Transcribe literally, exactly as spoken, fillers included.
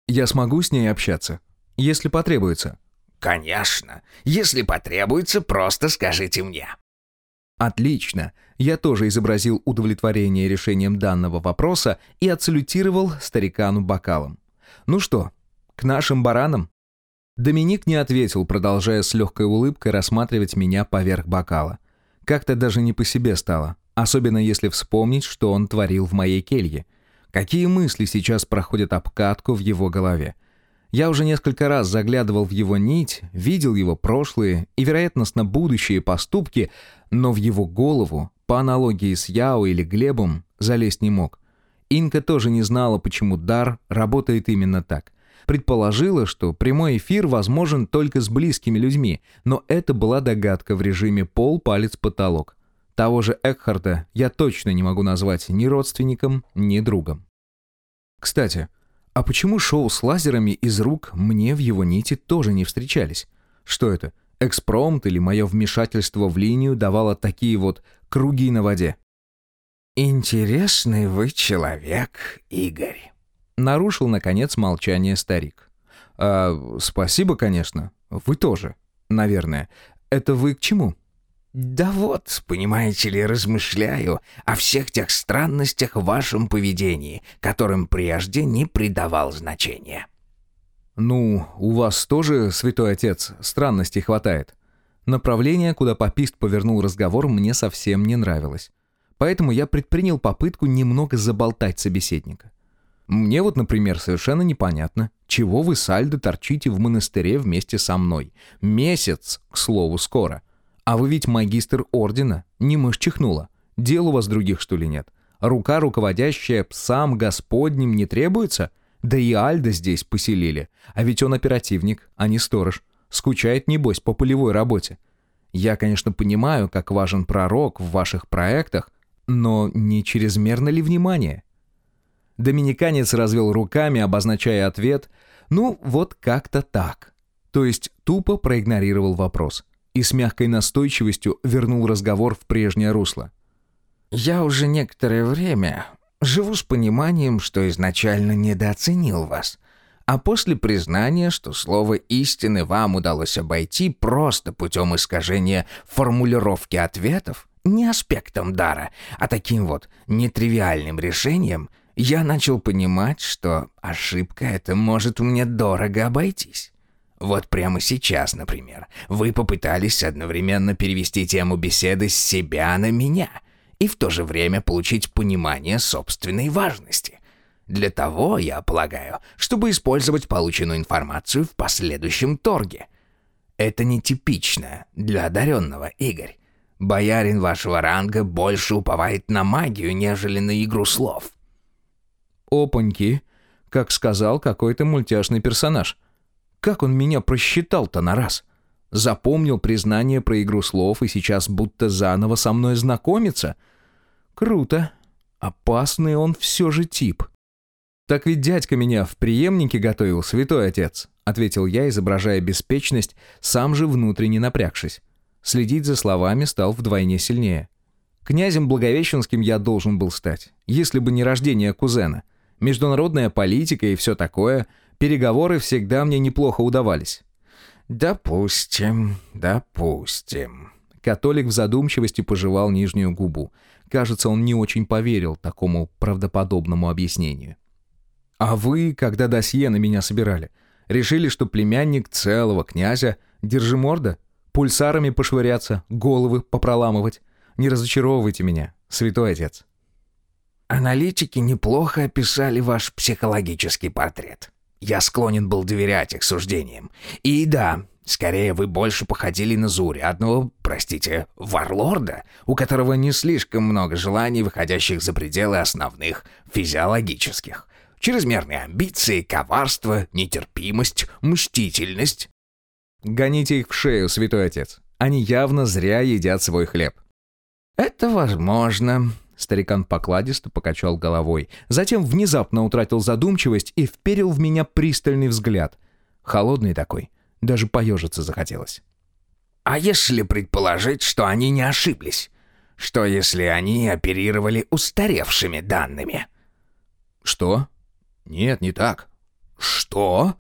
Я смогу с ней общаться, если потребуется? Конечно. Если потребуется, просто скажите мне. Отлично. Я тоже изобразил удовлетворение решением данного вопроса и отсалютировал старикану бокалом. Ну что, к нашим баранам? Доминик не ответил, продолжая с легкой улыбкой рассматривать меня поверх бокала. Как-то даже не по себе стало, особенно если вспомнить, что он творил в моей келье. Какие мысли сейчас проходят обкатку в его голове. Я уже несколько раз заглядывал в его нить, видел его прошлые и, вероятностно, будущие поступки, но в его голову, по аналогии с Яо или Глебом, залезть не мог. Инка тоже не знала, почему дар работает именно так. Предположила, что прямой эфир возможен только с близкими людьми, но это была догадка в режиме пол-палец-потолок. Того же Экхарта я точно не могу назвать ни родственником, ни другом. Кстати, а почему шоу с лазерами из рук мне в его нити тоже не встречались? Что это, экспромт или мое вмешательство в линию давало такие вот круги на воде? «Интересный вы человек, Игорь», — нарушил, наконец, молчание старик. «А, спасибо, конечно. Вы тоже, наверное. Это вы к чему?» «Да вот, понимаете ли, размышляю о всех тех странностях в вашем поведении, которым прежде не придавал значения». «Ну, у вас тоже, святой отец, странностей хватает». Направление, куда попист повернул разговор, мне совсем не нравилось. Поэтому я предпринял попытку немного заболтать собеседника. Мне вот, например, совершенно непонятно, чего вы с Альдо торчите в монастыре вместе со мной. Месяц, к слову, скоро. А вы ведь магистр ордена, не мышь чихнула. Дел у вас других, что ли, нет? Рука, руководящая псам господним, не требуется? Да и Альдо здесь поселили. А ведь он оперативник, а не сторож. Скучает, небось, по полевой работе. Я, конечно, понимаю, как важен пророк в ваших проектах, но не чрезмерно ли внимание? Доминиканец развел руками, обозначая ответ. Ну, вот как-то так. То есть тупо проигнорировал вопрос. И с мягкой настойчивостью вернул разговор в прежнее русло. «Я уже некоторое время живу с пониманием, что изначально недооценил вас, а после признания, что слово истины вам удалось обойти просто путем искажения формулировки ответов, не аспектом дара, а таким вот нетривиальным решением, я начал понимать, что ошибка эта может мне дорого обойтись. Вот прямо сейчас, например, вы попытались одновременно перевести тему беседы с себя на меня и в то же время получить понимание собственной важности. Для того, я полагаю, чтобы использовать полученную информацию в последующем торге. Это нетипично для одаренного, Игорь. Боярин вашего ранга больше уповает на магию, нежели на игру слов». Опаньки, как сказал какой-то мультяшный персонаж. Как он меня просчитал-то на раз? Запомнил признание про игру слов и сейчас будто заново со мной знакомится? Круто. Опасный он все же тип. «Так ведь дядька меня в преемнике готовил, святой отец», ответил я, изображая беспечность, сам же внутренне напрягшись. Следить за словами стал вдвойне сильнее. Князем Благовещенским я должен был стать, если бы не рождение кузена. Международная политика и все такое, переговоры всегда мне неплохо удавались. «Допустим, допустим». Католик в задумчивости пожевал нижнюю губу. Кажется, он не очень поверил такому правдоподобному объяснению. «А вы, когда досье на меня собирали, решили, что племянник целого князя, держи морда, пульсарами пошвыряться, головы попроламывать? Не разочаровывайте меня, святой отец». «Аналитики неплохо описали ваш психологический портрет. Я склонен был доверять их суждениям. И да, скорее вы больше походили на заурядного, простите, варлорда, у которого не слишком много желаний, выходящих за пределы основных физиологических. Чрезмерные амбиции, коварство, нетерпимость, мстительность». «Гоните их в шею, святой отец. Они явно зря едят свой хлеб». «Это возможно». Старикан покладисто покачал головой. Затем внезапно утратил задумчивость и вперил в меня пристальный взгляд. Холодный такой. Даже поежиться захотелось. «А если предположить, что они не ошиблись? Что если они оперировали устаревшими данными?» «Что? Нет, не так. «Что?»